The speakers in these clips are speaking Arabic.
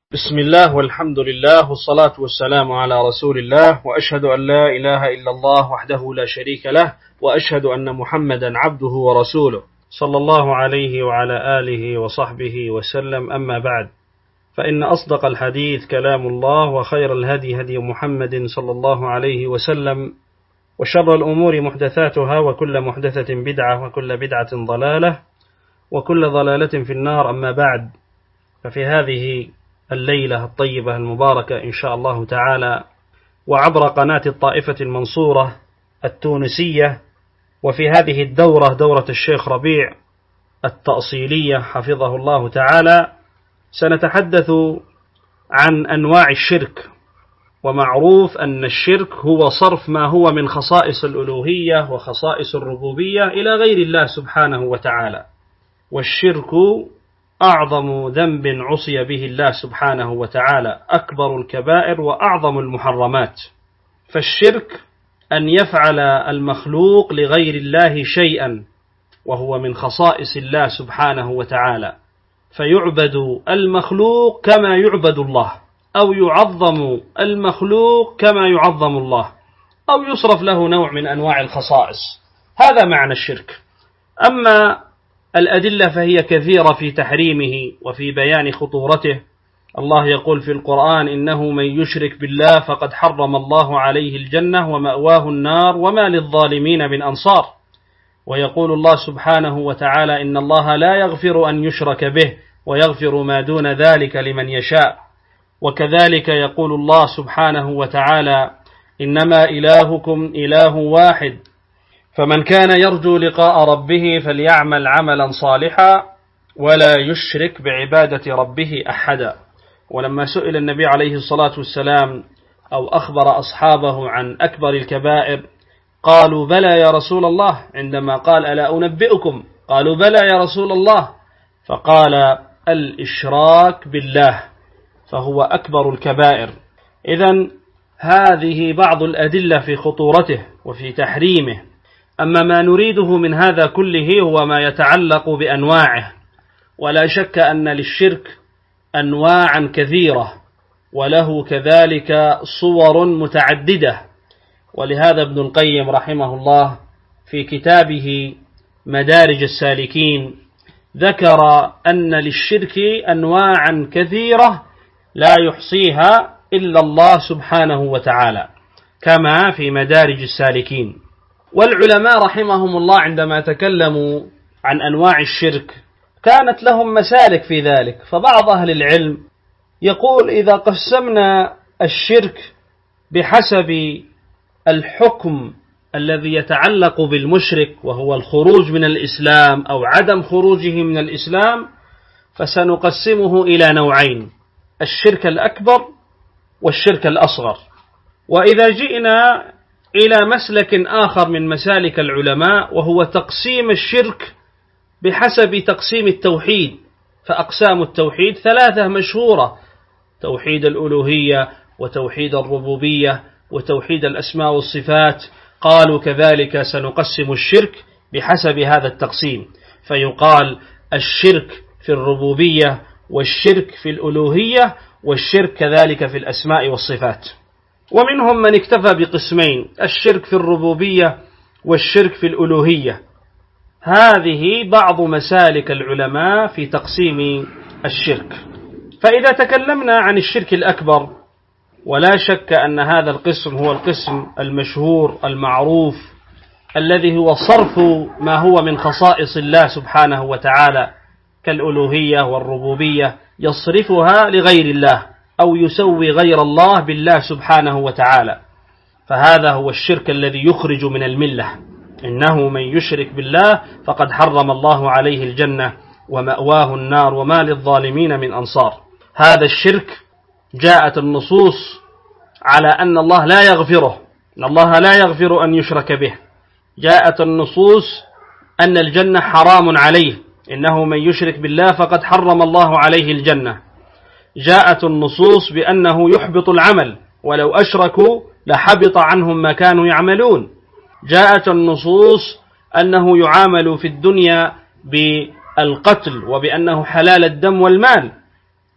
بسم الله والحمد لله والصلاة والسلام على رسول الله، وأشهد أن لا إله إلا الله وحده لا شريك له، وأشهد أن محمدا عبده ورسوله صلى الله عليه وعلى آله وصحبه وسلم. أما بعد، فإن أصدق الحديث كلام الله، وخير الهدي هدي محمد صلى الله عليه وسلم، وشر الأمور محدثاتها، وكل محدثة بدعة، وكل بدعة ضلالة، وكل ضلالة في النار. أما بعد، ففي هذه الليلة الطيبة المباركة إن شاء الله تعالى، وعبر قناة الطائفة المنصورة التونسية، وفي هذه الدورة، دورة الشيخ ربيع التأصيلية حفظه الله تعالى، سنتحدث عن أنواع الشرك. ومعروف أن الشرك هو صرف ما هو من خصائص الألوهية وخصائص الربوبية إلى غير الله سبحانه وتعالى، والشرك أعظم ذنب عصي به الله سبحانه وتعالى، أكبر الكبائر وأعظم المحرمات. فالشرك أن يفعل المخلوق لغير الله شيئا وهو من خصائص الله سبحانه وتعالى، فيعبد المخلوق كما يعبد الله، أو يعظم المخلوق كما يعظم الله، أو يصرف له نوع من أنواع الخصائص. هذا معنى الشرك. أما الأدلة فهي كثيرة في تحريمه وفي بيان خطورته. الله يقول في القرآن: إنه من يشرك بالله فقد حرم الله عليه الجنة ومأواه النار وما للظالمين من أنصار. ويقول الله سبحانه وتعالى: إن الله لا يغفر أن يشرك به ويغفر ما دون ذلك لمن يشاء. وكذلك يقول الله سبحانه وتعالى: إنما إلهكم إله واحد، فمن كان يرجو لقاء ربه فليعمل عملا صالحا ولا يشرك بعبادة ربه أحدا. ولما سئل النبي عليه الصلاة والسلام أو أخبر أصحابه عن أكبر الكبائر، قالوا: بلى يا رسول الله. عندما قال: ألا أنبئكم؟ قالوا: بلى يا رسول الله. فقال: الإشراك بالله، فهو أكبر الكبائر. إذن هذه بعض الأدلة في خطورته وفي تحريمه. أما ما نريده من هذا كله هو ما يتعلق بأنواعه، ولا شك أن للشرك أنواعا كثيرة، وله كذلك صور متعددة. ولهذا ابن القيم رحمه الله في كتابه مدارج السالكين ذكر أن للشرك أنواعا كثيرة لا يحصيها إلا الله سبحانه وتعالى، كما في مدارج السالكين. والعلماء رحمهم الله عندما تكلموا عن أنواع الشرك كانت لهم مسالك في ذلك. فبعض أهل العلم يقول: إذا قسمنا الشرك بحسب الحكم الذي يتعلق بالمشرك، وهو الخروج من الإسلام أو عدم خروجه من الإسلام، فسنقسمه إلى نوعين: الشرك الأكبر والشرك الأصغر. وإذا جئنا إلى مسلك آخر من مسالك العلماء، وهو تقسيم الشرك بحسب تقسيم التوحيد، فأقسام التوحيد ثلاثة مشهورة: توحيد الألوهية، وتوحيد الربوبية، وتوحيد الأسماء والصفات. قالوا كذلك سنقسم الشرك بحسب هذا التقسيم، فيقال: الشرك في الربوبية، والشرك في الألوهية، والشرك كذلك في الأسماء والصفات. ومنهم من اكتفى بقسمين: الشرك في الربوبية والشرك في الألوهية. هذه بعض مسالك العلماء في تقسيم الشرك. فإذا تكلمنا عن الشرك الأكبر، ولا شك أن هذا القسم هو القسم المشهور المعروف، الذي هو صرف ما هو من خصائص الله سبحانه وتعالى كالألوهية والربوبية، يصرفها لغير الله، أو يسوي غير الله بالله سبحانه وتعالى. فهذا هو الشرك الذي يخرج من الملة. إنه من يشرك بالله فقد حرم الله عليه الجنة ومأواه النار وما للظالمين من أنصار. هذا الشرك جاءت النصوص على أن الله لا يغفره، إن الله لا يغفر أن يشرك به. جاءت النصوص أن الجنة حرام عليه، إنه من يشرك بالله فقد حرم الله عليه الجنة. جاءت النصوص بأنه يحبط العمل، ولو أشركوا لحبط عنهم ما كانوا يعملون. جاءت النصوص أنه يعامل في الدنيا بالقتل، وبأنه حلال الدم والمال.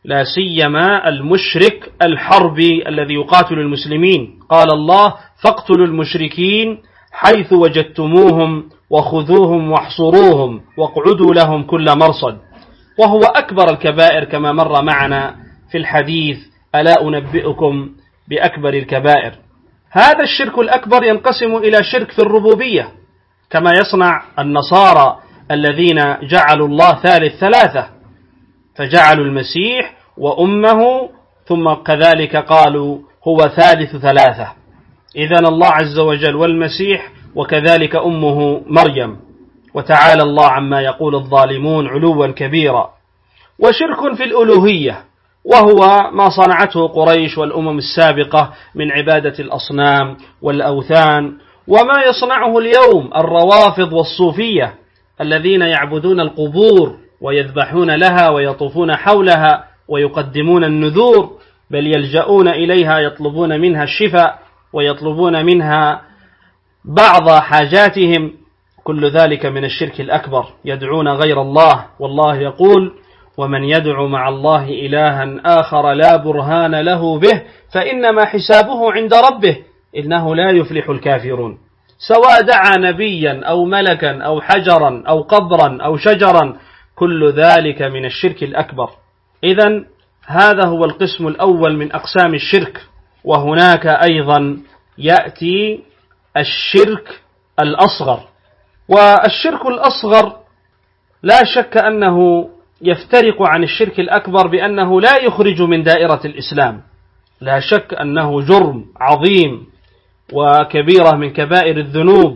لا سيما المشرك الحربي الذي يقاتل المسلمين. قال الله: فاقتلوا المشركين حيث وجدتموهم وخذوهم واحصروهم واقعدوا لهم كل مرصد. وهو أكبر الكبائر كما مر معنا في الحديث: ألا أنبئكم بأكبر الكبائر. هذا الشرك الأكبر ينقسم إلى شرك في الربوبية، كما يصنع النصارى الذين جعلوا الله ثالث ثلاثة، فجعلوا المسيح وأمه ثم كذلك قالوا هو ثالث ثلاثة. إذن الله عز وجل والمسيح وكذلك أمه مريم، وتعالى الله عما يقول الظالمون علوا كبيرا. وشرك في الألوهية، وهو ما صنعته قريش والأمم السابقة من عبادة الأصنام والأوثان، وما يصنعه اليوم الروافض والصوفية الذين يعبدون القبور ويذبحون لها ويطوفون حولها ويقدمون النذور، بل يلجؤون إليها يطلبون منها الشفاء ويطلبون منها بعض حاجاتهم. كل ذلك من الشرك الأكبر، يدعون غير الله، والله يقول: ومن يدعو مع الله إلها آخر لا برهان له به فإنما حسابه عند ربه إنه لا يفلح الكافرون. سواء دعا نبيا أو ملكا أو حجرا أو قبرا أو شجرا، كل ذلك من الشرك الأكبر. إذن هذا هو القسم الأول من أقسام الشرك. وهناك أيضا يأتي الشرك الأصغر. والشرك الأصغر لا شك أنه يفترق عن الشرك الأكبر بأنه لا يخرج من دائرة الإسلام، لا شك أنه جرم عظيم وكبيرة من كبائر الذنوب.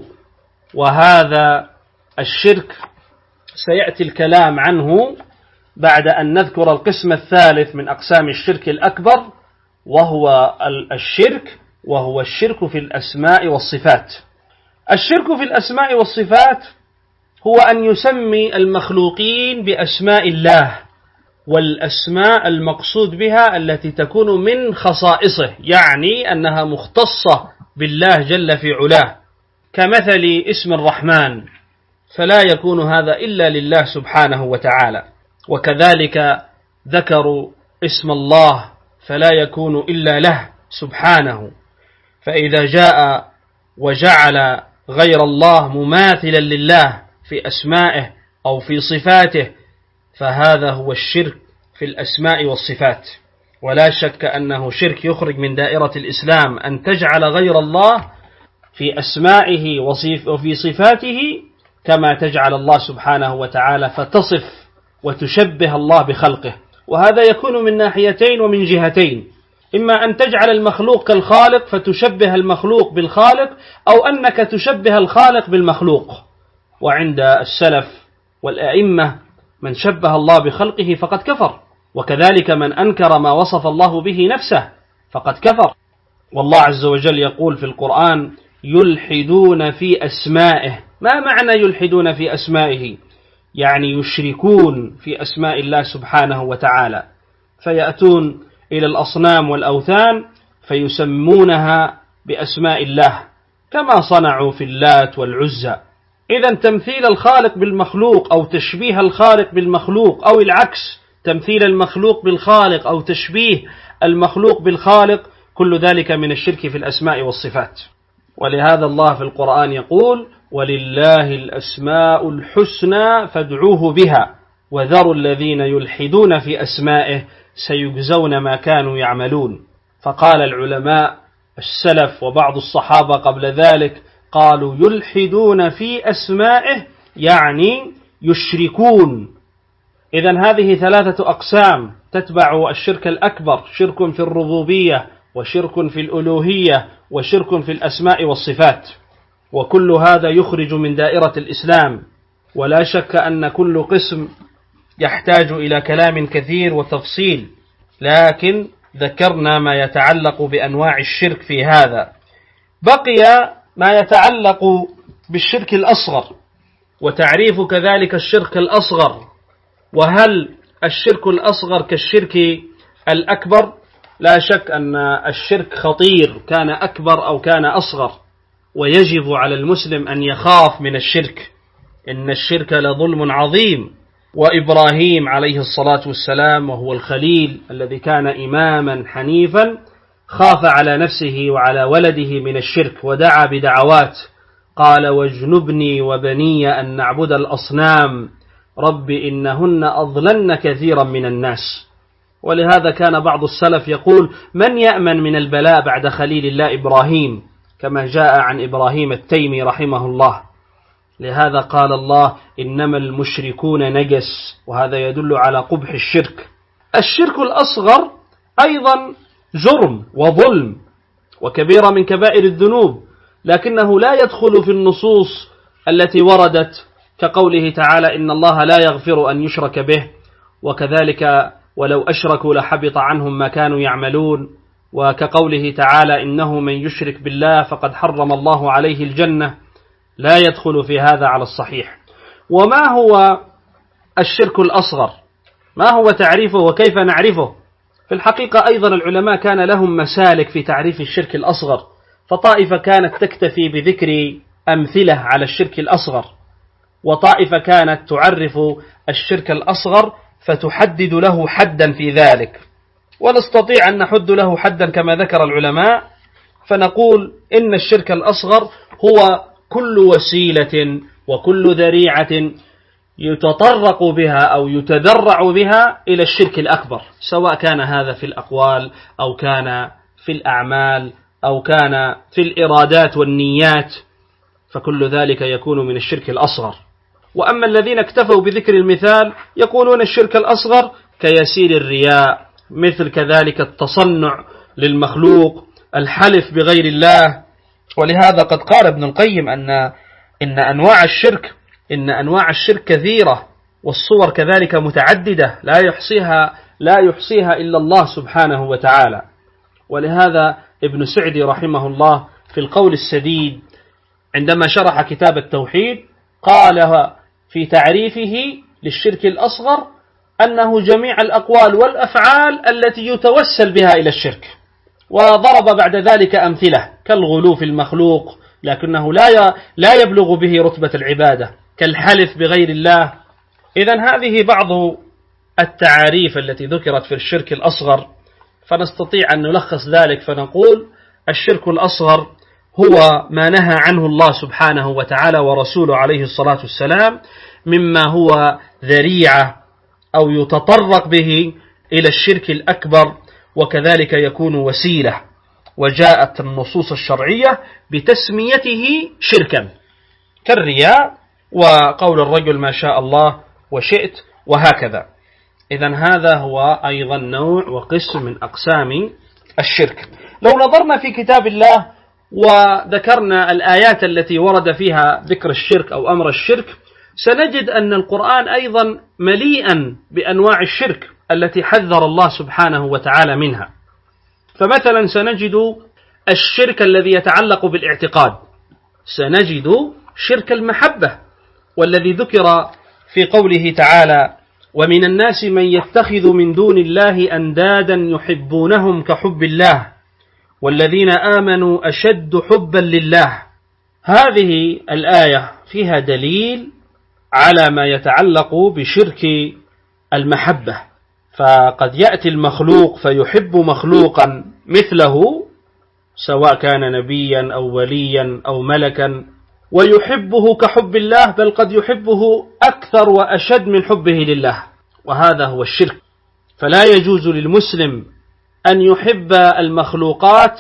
وهذا الشرك سيأتي الكلام عنه بعد أن نذكر القسم الثالث من أقسام الشرك الأكبر، وهو الشرك في الأسماء والصفات. الشرك في الأسماء والصفات هو أن يسمي المخلوقين بأسماء الله، والأسماء المقصود بها التي تكون من خصائصه، يعني أنها مختصة بالله جل في علاه، كمثل اسم الرحمن، فلا يكون هذا إلا لله سبحانه وتعالى. وكذلك ذكروا اسم الله فلا يكون إلا له سبحانه. فإذا جاء وجعل غير الله مماثلا لله في أسمائه أو في صفاته، فهذا هو الشرك في الأسماء والصفات. ولا شك أنه شرك يخرج من دائرة الإسلام أن تجعل غير الله في أسمائه وفي صفاته كما تجعل الله سبحانه وتعالى، فتصف وتشبه الله بخلقه. وهذا يكون من ناحيتين ومن جهتين: إما أن تجعل المخلوق كالخالق فتشبه المخلوق بالخالق، أو أنك تشبه الخالق بالمخلوق. وعند السلف والأئمة من شبه الله بخلقه فقد كفر، وكذلك من أنكر ما وصف الله به نفسه فقد كفر. والله عز وجل يقول في القرآن: يلحدون في أسمائه. ما معنى يلحدون في أسمائه؟ يعني يشركون في أسماء الله سبحانه وتعالى، فيأتون إلى الأصنام والأوثان فيسمونها بأسماء الله، كما صنعوا في اللات والعزى. إذن تمثيل الخالق بالمخلوق أو تشبيه الخالق بالمخلوق، أو العكس، تمثيل المخلوق بالخالق أو تشبيه المخلوق بالخالق، كل ذلك من الشرك في الأسماء والصفات. ولهذا الله في القرآن يقول: ولله الأسماء الحسنى فادعوه بها وذروا الذين يلحدون في أسمائه سيجزون ما كانوا يعملون. فقال العلماء السلف وبعض الصحابة قبل ذلك قالوا: يلحدون في أسمائه يعني يشركون. إذن هذه ثلاثة أقسام تتبع الشرك الأكبر: شرك في الربوبية، وشرك في الألوهية، وشرك في الأسماء والصفات. وكل هذا يخرج من دائرة الإسلام. ولا شك أن كل قسم يحتاج إلى كلام كثير وتفصيل، لكن ذكرنا ما يتعلق بأنواع الشرك في هذا. بقي ما يتعلق بالشرك الأصغر، وتعريف كذلك الشرك الأصغر. وهل الشرك الأصغر كالشرك الأكبر؟ لا شك أن الشرك خطير، كان أكبر أو كان أصغر، ويجب على المسلم أن يخاف من الشرك. إن الشرك لظلم عظيم، وإبراهيم عليه الصلاة والسلام وهو الخليل الذي كان إماما حنيفا خاف على نفسه وعلى ولده من الشرك ودعا بدعوات، قال واجنبني وبني أن نعبد الأصنام رب إنهن أضللن كثيرا من الناس. ولهذا كان بعض السلف يقول من يأمن من البلاء بعد خليل الله إبراهيم، كما جاء عن إبراهيم التيمي رحمه الله. لهذا قال الله إنما المشركون نجس، وهذا يدل على قبح الشرك. الشرك الأصغر أيضا جرم وظلم وكبيرة من كبائر الذنوب، لكنه لا يدخل في النصوص التي وردت كقوله تعالى إن الله لا يغفر أن يشرك به، وكذلك ولو أشركوا لحبط عنهم ما كانوا يعملون، وكقوله تعالى إنه من يشرك بالله فقد حرم الله عليه الجنة، لا يدخل في هذا على الصحيح. وما هو الشرك الأصغر؟ ما هو تعريفه وكيف نعرفه؟ في الحقيقة أيضا العلماء كان لهم مسالك في تعريف الشرك الأصغر، فطائفة كانت تكتفي بذكر أمثلة على الشرك الأصغر، وطائفة كانت تعرف الشرك الأصغر فتحدد له حدا في ذلك، ونستطيع أن نحد له حدا كما ذكر العلماء، فنقول إن الشرك الأصغر هو كل وسيلة وكل ذريعة يتطرق بها أو يتذرع بها إلى الشرك الأكبر، سواء كان هذا في الأقوال أو كان في الأعمال أو كان في الإرادات والنيات، فكل ذلك يكون من الشرك الأصغر. وأما الذين اكتفوا بذكر المثال يقولون الشرك الأصغر كيسير الرياء، مثل كذلك التصنع للمخلوق، الحلف بغير الله. ولهذا قد قال ابن القيم إن أنواع الشرك كثيرة، والصور كذلك متعددة لا يحصيها إلا الله سبحانه وتعالى. ولهذا ابن سعدي رحمه الله في القول السديد عندما شرح كتاب التوحيد قال في تعريفه للشرك الأصغر أنه جميع الأقوال والأفعال التي يتوسل بها إلى الشرك، وضرب بعد ذلك أمثلة كالغلو في المخلوق لكنه لا يبلغ به رتبة العبادة، كالحلف بغير الله. إذن هذه بعض التعاريف التي ذكرت في الشرك الأصغر، فنستطيع أن نلخص ذلك فنقول الشرك الأصغر هو ما نهى عنه الله سبحانه وتعالى ورسوله عليه الصلاة والسلام مما هو ذريعة أو يتطرق به إلى الشرك الأكبر، وكذلك يكون وسيلة، وجاءت النصوص الشرعية بتسميته شركا كالرياء وقول الرجل ما شاء الله وشئت وهكذا. إذن هذا هو أيضا نوع وقسم من أقسام الشرك. لو نظرنا في كتاب الله وذكرنا الآيات التي ورد فيها ذكر الشرك أو أمر الشرك، سنجد أن القرآن أيضا مليئا بأنواع الشرك التي حذر الله سبحانه وتعالى منها. فمثلا سنجد الشرك الذي يتعلق بالاعتقاد، سنجد شرك المحبة، والذي ذكر في قوله تعالى ومن الناس من يتخذ من دون الله أندادا يحبونهم كحب الله والذين آمنوا أشد حبا لله. هذه الآية فيها دليل على ما يتعلق بشرك المحبة، فقد يأتي المخلوق فيحب مخلوقا مثله سواء كان نبيا أو وليا أو ملكا ويحبه كحب الله، بل قد يحبه أكثر وأشد من حبه لله، وهذا هو الشرك. فلا يجوز للمسلم أن يحب المخلوقات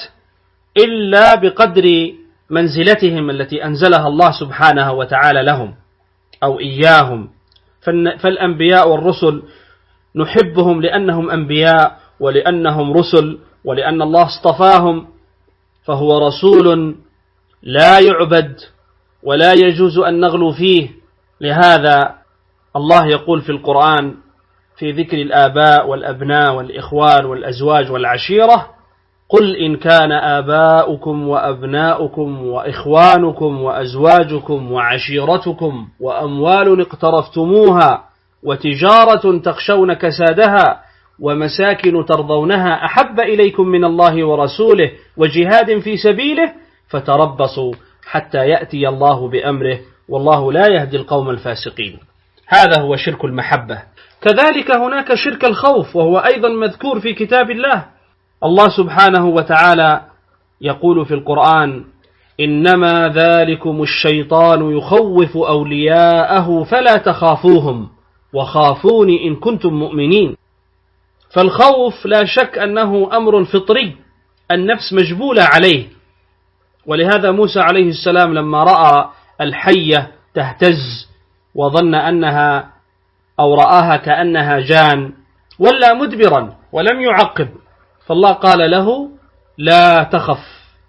إلا بقدر منزلتهم التي أنزلها الله سبحانه وتعالى لهم أو إياهم. فالأنبياء والرسل نحبهم لأنهم أنبياء ولأنهم رسل ولأن الله اصطفاهم، فهو رسول لا يعبد ولا يجوز أن نغلو فيه. لهذا الله يقول في القرآن في ذكر الآباء والأبناء والإخوان والأزواج والعشيرة قل إن كان آباؤكم وأبناؤكم وإخوانكم وأزواجكم وعشيرتكم وأموال اقترفتموها وتجارة تخشون كسادها ومساكن ترضونها أحب إليكم من الله ورسوله وجهاد في سبيله فتربصوا حتى يأتي الله بأمره والله لا يهدي القوم الفاسقين. هذا هو شرك المحبة. كذلك هناك شرك الخوف، وهو أيضا مذكور في كتاب الله. الله سبحانه وتعالى يقول في القرآن: إنما ذلكم الشيطان يخوف أولياءه فلا تخافوهم وخافوني إن كنتم مؤمنين. فالخوف لا شك أنه أمر فطري، النفس مجبولة عليه. ولهذا موسى عليه السلام لما رأى الحية تهتز وظن أنها أو رآها كأنها جان ولا مدبرا ولم يعقب، فالله قال له: لا تخف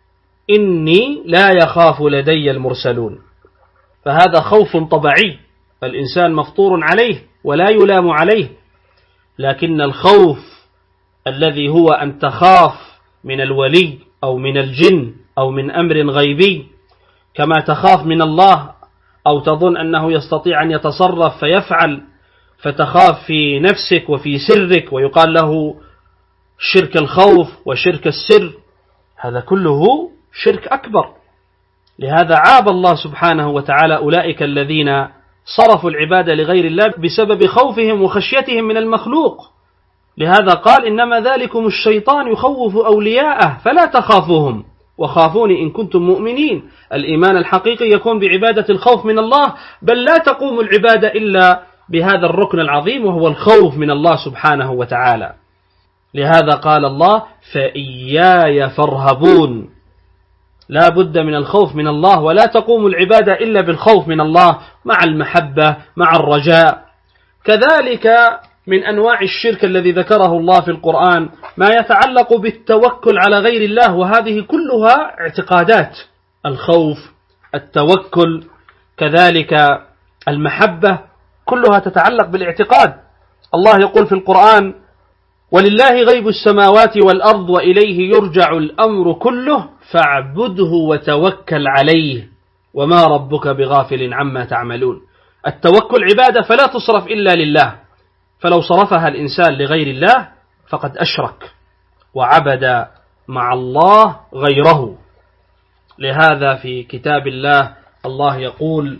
إني لا يخاف لدي المرسلون. فهذا خوف طبيعي، فالإنسان مفطور عليه ولا يلام عليه. لكن الخوف الذي هو أن تخاف من الولي أو من الجن أو من أمر غيبي، كما تخاف من الله أو تظن أنه يستطيع أن يتصرف فيفعل، فتخاف في نفسك وفي سرك، ويقال له شرك الخوف وشرك السر، هذا كله شرك أكبر. لهذا عاب الله سبحانه وتعالى أولئك الذين صرفوا العبادة لغير الله بسبب خوفهم وخشيتهم من المخلوق. لهذا قال: إنما ذلكم الشيطان يخوف أولياءه فلا تخافوهم وخافوني إن كنتم مؤمنين. الإيمان الحقيقي يكون بعبادة الخوف من الله، بل لا تقوم العبادة إلا بهذا الركن العظيم وهو الخوف من الله سبحانه وتعالى. لهذا قال الله: فإياي فارهبون. لا بد من الخوف من الله، ولا تقوم العبادة إلا بالخوف من الله مع المحبة مع الرجاء. كذلك من أنواع الشرك الذي ذكره الله في القرآن ما يتعلق بالتوكل على غير الله، وهذه كلها اعتقادات: الخوف، التوكل، كذلك المحبة، كلها تتعلق بالاعتقاد. الله يقول في القرآن: ولله غيب السماوات والأرض وإليه يرجع الأمر كله فاعبده وتوكل عليه وما ربك بغافل عما تعملون. التوكل عبادة فلا تصرف إلا لله، فلو صرفها الإنسان لغير الله فقد أشرك وعبد مع الله غيره. لهذا في كتاب الله الله يقول: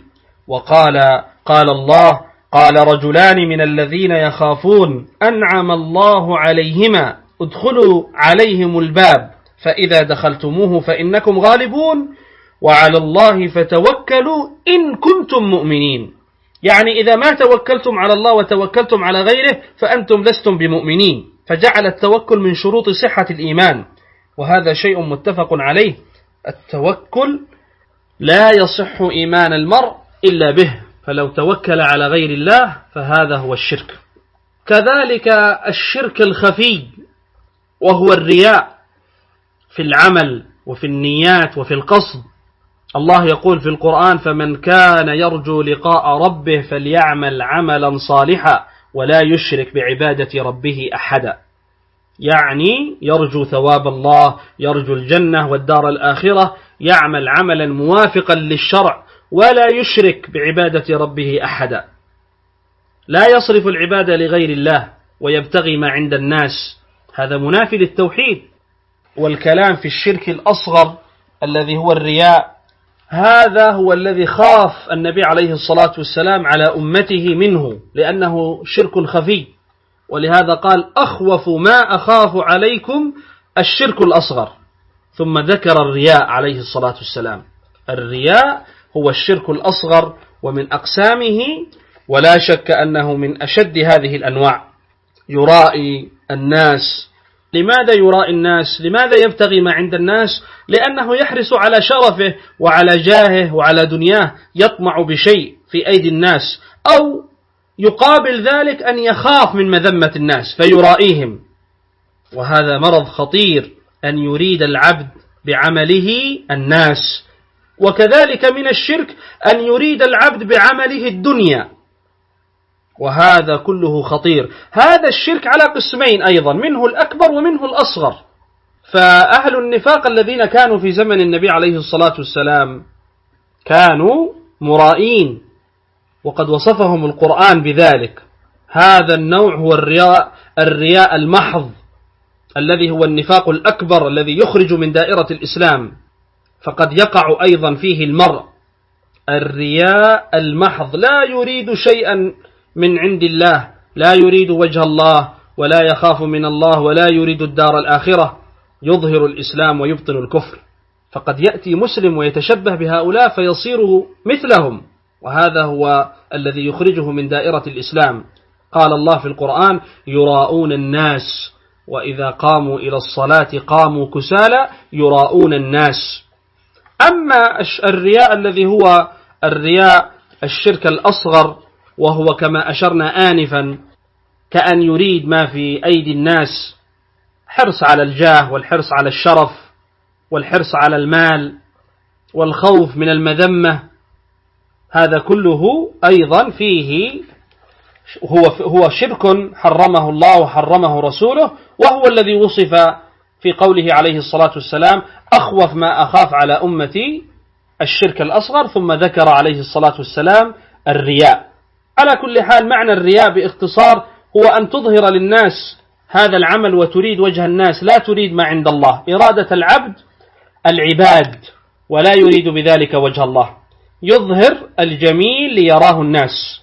قال الله: قال رجلان من الذين يخافون أنعم الله عليهما ادخلوا عليهم الباب فإذا دخلتموه فإنكم غالبون وعلى الله فتوكلوا إن كنتم مؤمنين. يعني إذا ما توكلتم على الله وتوكلتم على غيره فأنتم لستم بمؤمنين. فجعل التوكل من شروط صحة الإيمان، وهذا شيء متفق عليه. التوكل لا يصح إيمان المرء إلا به، فلو توكل على غير الله فهذا هو الشرك. كذلك الشرك الخفي وهو الرياء في العمل وفي النيات وفي القصد. الله يقول في القرآن: فمن كان يرجو لقاء ربه فليعمل عملا صالحا ولا يشرك بعبادة ربه أحدا. يعني يرجو ثواب الله، يرجو الجنة والدار الآخرة، يعمل عملا موافقا للشرع ولا يشرك بعبادة ربه أحدا. لا يصرف العبادة لغير الله ويبتغي ما عند الناس، هذا منافي للتوحيد. والكلام في الشرك الأصغر الذي هو الرياء، هذا هو الذي خاف النبي عليه الصلاة والسلام على أمته منه، لأنه شرك خفي. ولهذا قال: أخوف ما أخاف عليكم الشرك الأصغر، ثم ذكر الرياء عليه الصلاة والسلام. الرياء هو الشرك الأصغر ومن أقسامه، ولا شك أنه من أشد هذه الأنواع. يرائي الناس. لماذا يرائي الناس؟ لماذا يبتغي ما عند الناس؟ لأنه يحرص على شرفه وعلى جاهه وعلى دنياه، يطمع بشيء في أيدي الناس، أو يقابل ذلك أن يخاف من مذمة الناس فيرائيهم. وهذا مرض خطير، أن يريد العبد بعمله الناس. وكذلك من الشرك أن يريد العبد بعمله الدنيا، وهذا كله خطير. هذا الشرك على قسمين أيضا، منه الأكبر ومنه الأصغر. فأهل النفاق الذين كانوا في زمن النبي عليه الصلاة والسلام كانوا مرائين، وقد وصفهم القرآن بذلك. هذا النوع هو الرياء المحض، الذي هو النفاق الأكبر الذي يخرج من دائرة الإسلام. فقد يقع أيضا فيه المرء الرياء المحض، لا يريد شيئا من عند الله لا يريد وجه الله ولا يخاف من الله ولا يريد الدار الآخرة يظهر الإسلام ويبطن الكفر، فقد يأتي مسلم ويتشبه بهؤلاء فيصير مثلهم، وهذا هو الذي يخرجه من دائرة الإسلام. قال الله في القرآن: يراءون الناس وإذا قاموا إلى الصلاة قاموا كسالى يراءون الناس. أما الرياء الذي هو الرياء الشرك الأصغر، وهو كما أشرنا آنفا كأن يريد ما في أيدي الناس، حرص على الجاه والحرص على الشرف والحرص على المال والخوف من المذمة، هذا كله أيضا فيه هو شرك حرمه الله وحرمه رسوله، وهو الذي وصف في قوله عليه الصلاة والسلام: أخوف ما أخاف على أمتي الشرك الأصغر، ثم ذكر عليه الصلاة والسلام الرياء. على كل حال معنى الرياء باختصار هو أن تظهر للناس هذا العمل وتريد وجه الناس، لا تريد ما عند الله، إرادة العبد العباد ولا يريد بذلك وجه الله، يظهر الجميل ليراه الناس،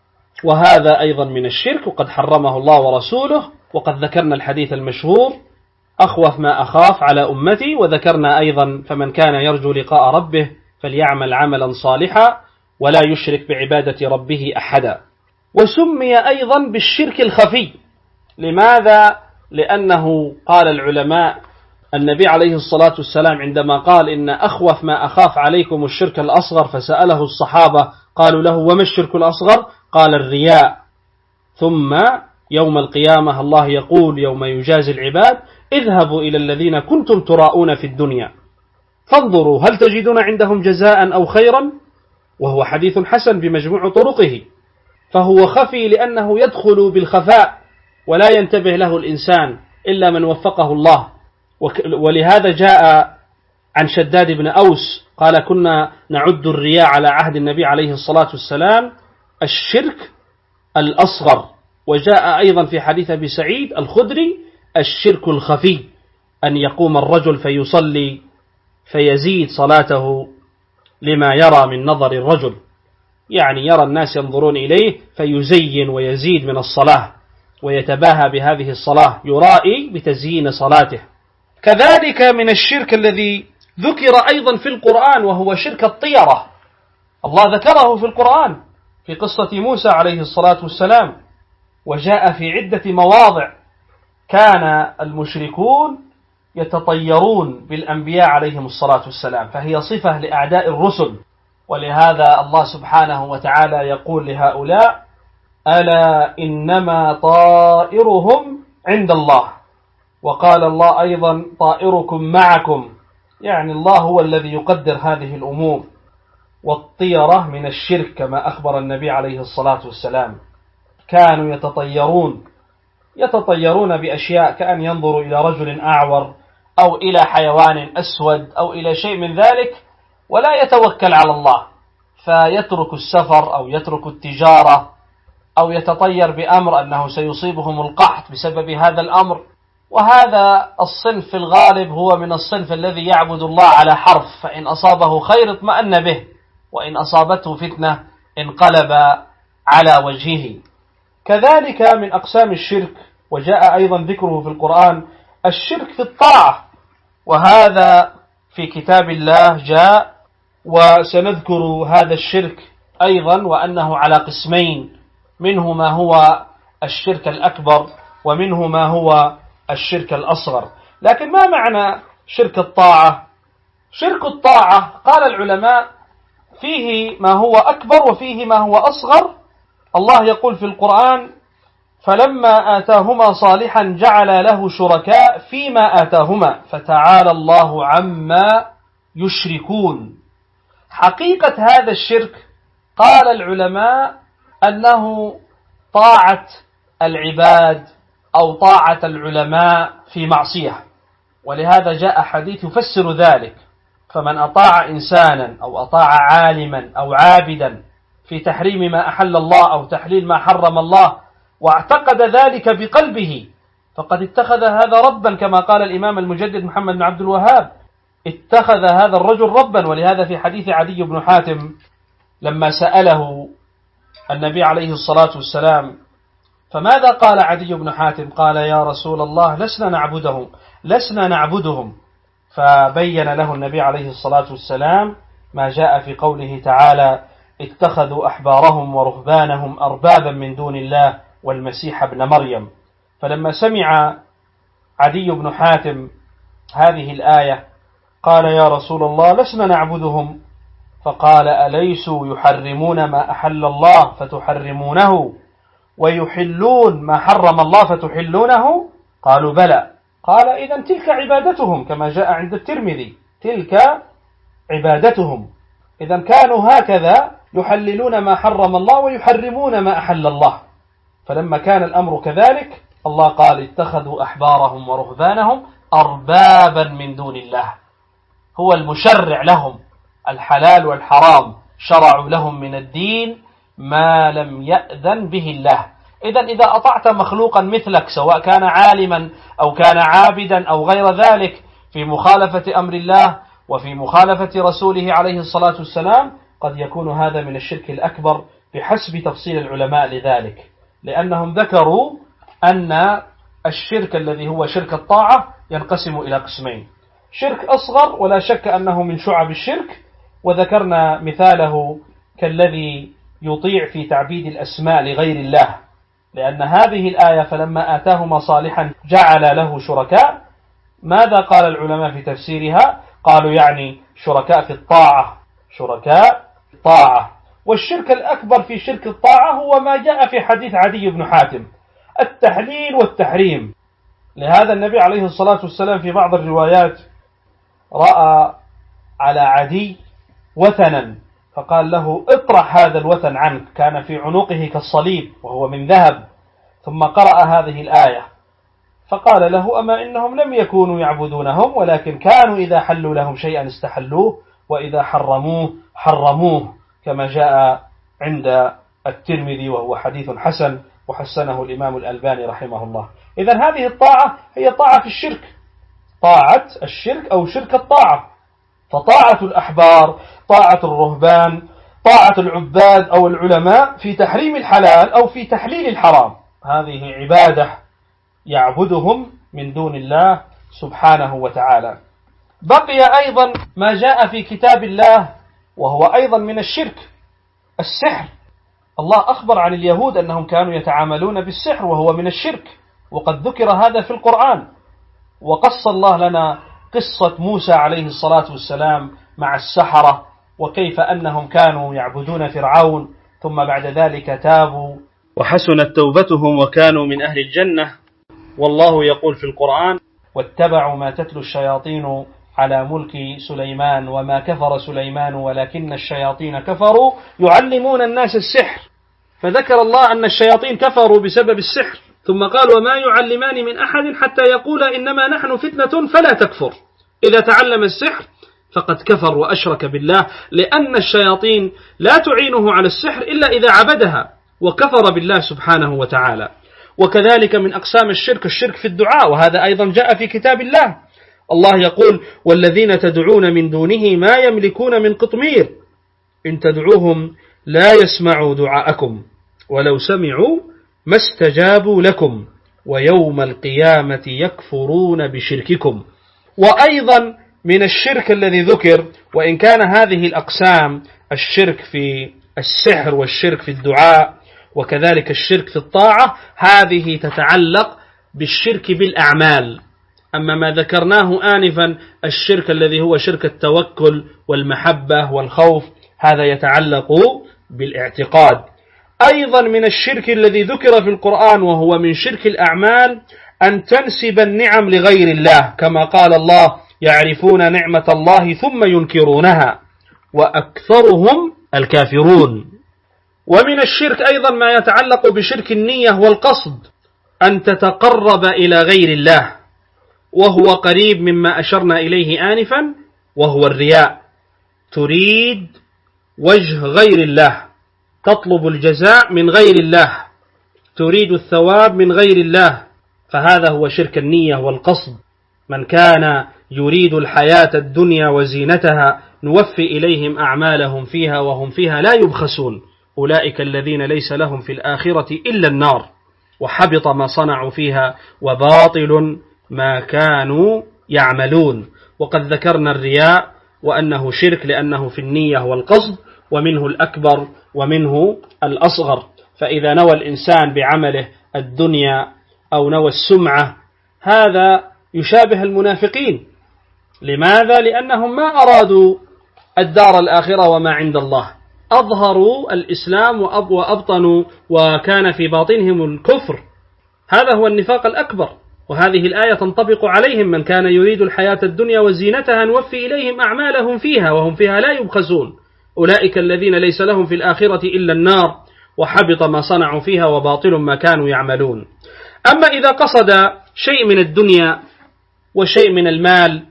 وهذا أيضا من الشرك وقد حرمه الله ورسوله. وقد ذكرنا الحديث المشهور: أخوف ما أخاف على أمتي، وذكرنا أيضا: فمن كان يرجو لقاء ربه فليعمل عملا صالحا ولا يشرك بعبادة ربه أحدا. وسمي أيضا بالشرك الخفي. لماذا؟ لأنه قال العلماء النبي عليه الصلاة والسلام عندما قال: إن أخوف ما أخاف عليكم الشرك الأصغر، فسأله الصحابة قالوا له: وما الشرك الأصغر؟ قال: الرياء. ثم يوم القيامة الله يقول يوم يجازي العباد: اذهبوا إلى الذين كنتم تراءون في الدنيا فانظروا هل تجدون عندهم جزاء أو خيرا، وهو حديث حسن بمجموع طرقه، فهو خفي لأنه يدخل بالخفاء ولا ينتبه له الإنسان إلا من وفقه الله. ولهذا جاء عن شداد بن أوس قال: كنا نعد الرياء على عهد النبي عليه الصلاة والسلام الشرك الأصغر. وجاء أيضا في حديث أبي سعيد الخدري: الشرك الخفي أن يقوم الرجل فيصلي فيزيد صلاته لما يرى من نظر الرجل، يعني يرى الناس ينظرون إليه فيزين ويزيد من الصلاة ويتباهى بهذه الصلاة، يرائي بتزيين صلاته. كذلك من الشرك الذي ذكر أيضا في القرآن وهو شرك الطيرة. الله ذكره في القرآن في قصة موسى عليه الصلاة والسلام، وجاء في عدة مواضع. كان المشركون يتطيرون بالأنبياء عليهم الصلاة والسلام، فهي صفة لأعداء الرسل، ولهذا الله سبحانه وتعالى يقول لهؤلاء: ألا إنما طائرهم عند الله. وقال الله أيضا: طائركم معكم، يعني الله هو الذي يقدر هذه الأمور. والطيرة من الشرك كما أخبر النبي عليه الصلاة والسلام. كانوا يتطيرون بأشياء، كأن ينظروا إلى رجل أعور أو إلى حيوان أسود أو إلى شيء من ذلك، ولا يتوكل على الله، فيترك السفر أو يترك التجارة أو يتطير بأمر أنه سيصيبهم القحط بسبب هذا الأمر. وهذا الصنف في الغالب هو من الصنف الذي يعبد الله على حرف، فإن أصابه خير اطمأن به، وإن أصابته فتنة انقلب على وجهه. كذلك من أقسام الشرك، وجاء أيضا ذكره في القرآن، الشرك في الطاعة، وهذا في كتاب الله جاء، وسنذكر هذا الشرك أيضا وأنه على قسمين، منه ما هو الشرك الأكبر ومنه ما هو الشرك الأصغر. لكن ما معنى شرك الطاعة؟ شرك الطاعة قال العلماء فيه ما هو أكبر وفيه ما هو أصغر. الله يقول في القرآن: فلما آتاهما صالحا جعل له شركاء فيما آتاهما فتعالى الله عما يشركون. حقيقة هذا الشرك قال العلماء أنه طاعة العباد أو طاعة العلماء في معصية، ولهذا جاء حديث يفسر ذلك: فمن أطاع إنسانا أو أطاع عالما أو عابدا في تحريم ما أحل الله أو تحليل ما حرم الله واعتقد ذلك بقلبه فقد اتخذ هذا ربا، كما قال الإمام المجدد محمد بن عبد الوهاب: اتخذ هذا الرجل ربا. ولهذا في حديث عدي بن حاتم لما سأله النبي عليه الصلاة والسلام. فماذا قال عدي بن حاتم؟ قال يا رسول الله لسنا نعبدهم. فبين له النبي عليه الصلاة والسلام ما جاء في قوله تعالى اتخذوا أحبارهم ورهبانهم أربابا من دون الله والمسيح ابن مريم. فلما سمع عدي بن حاتم هذه الآية قال يا رسول الله لسنا نعبدهم. فقال أليسوا يحرمون ما أحل الله فتحرمونه ويحلون ما حرم الله فتحلونه؟ قالوا بلى. قال إذن تلك عبادتهم كما جاء عند الترمذي، تلك عبادتهم. إذن كانوا هكذا يحللون ما حرم الله ويحرمون ما أحل الله. فلما كان الأمر كذلك الله قال اتخذوا أحبارهم ورهبانهم أربابا من دون الله، هو المشرع لهم الحلال والحرام، شرعوا لهم من الدين ما لم يأذن به الله. إذا أطعت مخلوقا مثلك سواء كان عالما أو كان عابدا أو غير ذلك في مخالفة أمر الله وفي مخالفة رسوله عليه الصلاة والسلام، قد يكون هذا من الشرك الأكبر بحسب تفصيل العلماء لذلك، لأنهم ذكروا أن الشرك الذي هو شرك الطاعة ينقسم إلى قسمين: شرك أصغر ولا شك أنه من شعب الشرك، وذكرنا مثاله كالذي يطيع في تعبيد الأسماء لغير الله، لأن هذه الآية فلما آتاهما صالحا جعل له شركاء. ماذا قال العلماء في تفسيرها؟ قالوا يعني شركاء في الطاعة، شركاء في الطاعة. والشرك الأكبر في شرك الطاعة هو ما جاء في حديث عدي بن حاتم، التحليل والتحريم. لهذا النبي عليه الصلاة والسلام في بعض الروايات رأى على عدي وثنا فقال له اطرح هذا الوثن عنك، كان في عنقه كالصليب وهو من ذهب، ثم قرأ هذه الآية فقال له أما إنهم لم يكونوا يعبدونهم ولكن كانوا إذا حلوا لهم شيئا استحلوه وإذا حرموه كما جاء عند الترمذي وهو حديث حسن وحسنه الإمام الألباني رحمه الله. إذن هذه الطاعة هي طاعة الشرك، طاعة الشرك أو شرك الطاعة. فطاعة الأحبار، طاعة الرهبان، طاعة العباد أو العلماء في تحريم الحلال أو في تحليل الحرام، هذه عبادة يعبدهم من دون الله سبحانه وتعالى. بقي أيضا ما جاء في كتاب الله وهو أيضا من الشرك، السحر. الله أخبر عن اليهود أنهم كانوا يتعاملون بالسحر وهو من الشرك، وقد ذكر هذا في القرآن. وقص الله لنا قصة موسى عليه الصلاة والسلام مع السحرة، وكيف أنهم كانوا يعبدون فرعون ثم بعد ذلك تابوا وحسنت توبتهم وكانوا من أهل الجنة. والله يقول في القرآن واتبعوا ما تتلو الشياطين على ملك سليمان وما كفر سليمان ولكن الشياطين كفروا يعلمون الناس السحر. فذكر الله أن الشياطين كفروا بسبب السحر، ثم قال وما يعلمان من أحد حتى يقولا إنما نحن فتنة فلا تكفر. إذا تعلم السحر فقد كفر وأشرك بالله، لأن الشياطين لا تعينه على السحر إلا إذا عبدها وكفر بالله سبحانه وتعالى. وكذلك من أقسام الشرك في الدعاء، وهذا أيضا جاء في كتاب الله. الله يقول والذين تدعون من دونه ما يملكون من قطمير إن تدعوهم لا يسمعوا دعاءكم ولو سمعوا ما استجابوا لكم ويوم القيامة يكفرون بشرككم. وأيضا من الشرك الذي ذكر، وإن كان هذه الأقسام الشرك في السحر والشرك في الدعاء وكذلك الشرك في الطاعة، هذه تتعلق بالشرك بالأعمال. أما ما ذكرناه آنفا الشرك الذي هو شرك التوكل والمحبة والخوف، هذا يتعلق بالاعتقاد. أيضا من الشرك الذي ذكر في القرآن وهو من شرك الأعمال أن تنسب النعم لغير الله، كما قال الله يعرفون نعمة الله ثم ينكرونها وأكثرهم الكافرون. ومن الشرك أيضا ما يتعلق بشرك النية والقصد، أن تتقرب إلى غير الله، وهو قريب مما أشرنا إليه آنفا وهو الرياء. تريد وجه غير الله، تطلب الجزاء من غير الله، تريد الثواب من غير الله، فهذا هو شرك النية والقصد. من كان يريد الحياة الدنيا وزينتها نوفي إليهم أعمالهم فيها وهم فيها لا يبخسون أولئك الذين ليس لهم في الآخرة إلا النار وحبط ما صنعوا فيها وباطل ما كانوا يعملون. وقد ذكرنا الرياء وأنه شرك لأنه في النية والقصد، ومنه الأكبر ومنه الأصغر. فإذا نوى الإنسان بعمله الدنيا أو نوى السمعة هذا يشابه المنافقين. لماذا؟ لأنهم ما أرادوا الدار الآخرة وما عند الله، أظهروا الإسلام وأبطنوا وكان في باطنهم الكفر. هذا هو النفاق الأكبر، وهذه الآية تنطبق عليهم. من كان يريد الحياة الدنيا وزينتها نوفي إليهم أعمالهم فيها وهم فيها لا يبخسون. أولئك الذين ليس لهم في الآخرة إلا النار وحبط ما صنعوا فيها وباطل ما كانوا يعملون. أما إذا قصد شيء من الدنيا وشيء من المال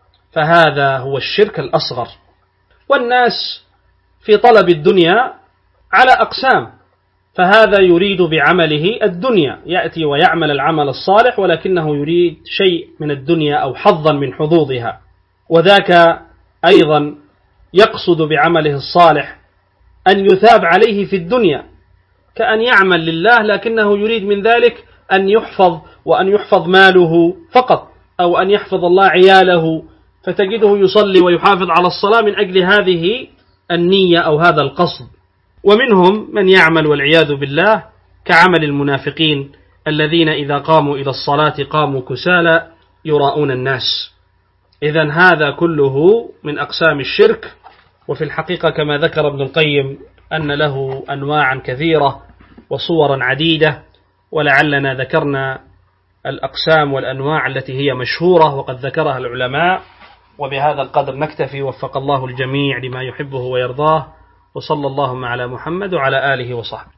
فهذا هو الشرك الأصغر. والناس في طلب الدنيا على أقسام، فهذا يريد بعمله الدنيا، يأتي ويعمل العمل الصالح ولكنه يريد شيء من الدنيا أو حظا من حظوظها، وذاك أيضا يقصد بعمله الصالح أن يثاب عليه في الدنيا، كأن يعمل لله لكنه يريد من ذلك أن يحفظ وأن يحفظ ماله فقط، أو أن يحفظ الله عياله، فتجده يصلي ويحافظ على الصلاة من أجل هذه النية أو هذا القصد. ومنهم من يعمل والعياذ بالله كعمل المنافقين الذين إذا قاموا إلى الصلاة قاموا كسالى يراءون الناس. إذن هذا كله من أقسام الشرك. وفي الحقيقة كما ذكر ابن القيم أن له أنواعا كثيرة وصورا عديدة، ولعلنا ذكرنا الأقسام والأنواع التي هي مشهورة وقد ذكرها العلماء. وبهذا القدر نكتفي، وفق الله الجميع لما يحبه ويرضاه، وصلى اللهم على محمد وعلى آله وصحبه.